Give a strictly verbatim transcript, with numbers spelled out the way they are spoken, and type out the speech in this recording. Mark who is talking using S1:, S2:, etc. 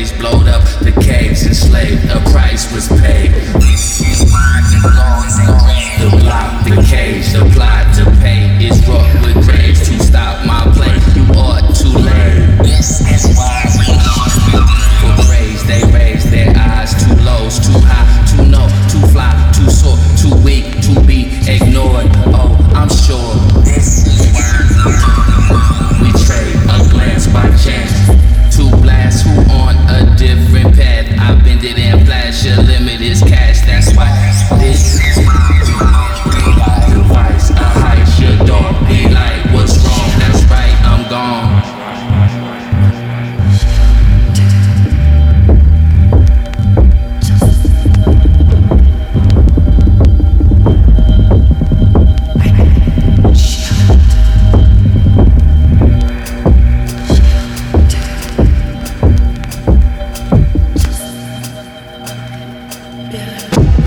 S1: ways, blowed up the caves, enslaved, a price was paid. The block, the cage, the plot to pay is wrought with graves to stop my play. You ought to lay. This is why we for praise, they raise their eyes too low, too high, too low, too fly, too soar, too weak to be ignored. Oh, I'm sure this is why we trade a glance by chance. Two blasts who on a different path. I bend it and flash, your limit is cash. That's why this is my device. I heist your door, be like, what's wrong? That's right, I'm gone.
S2: Yeah.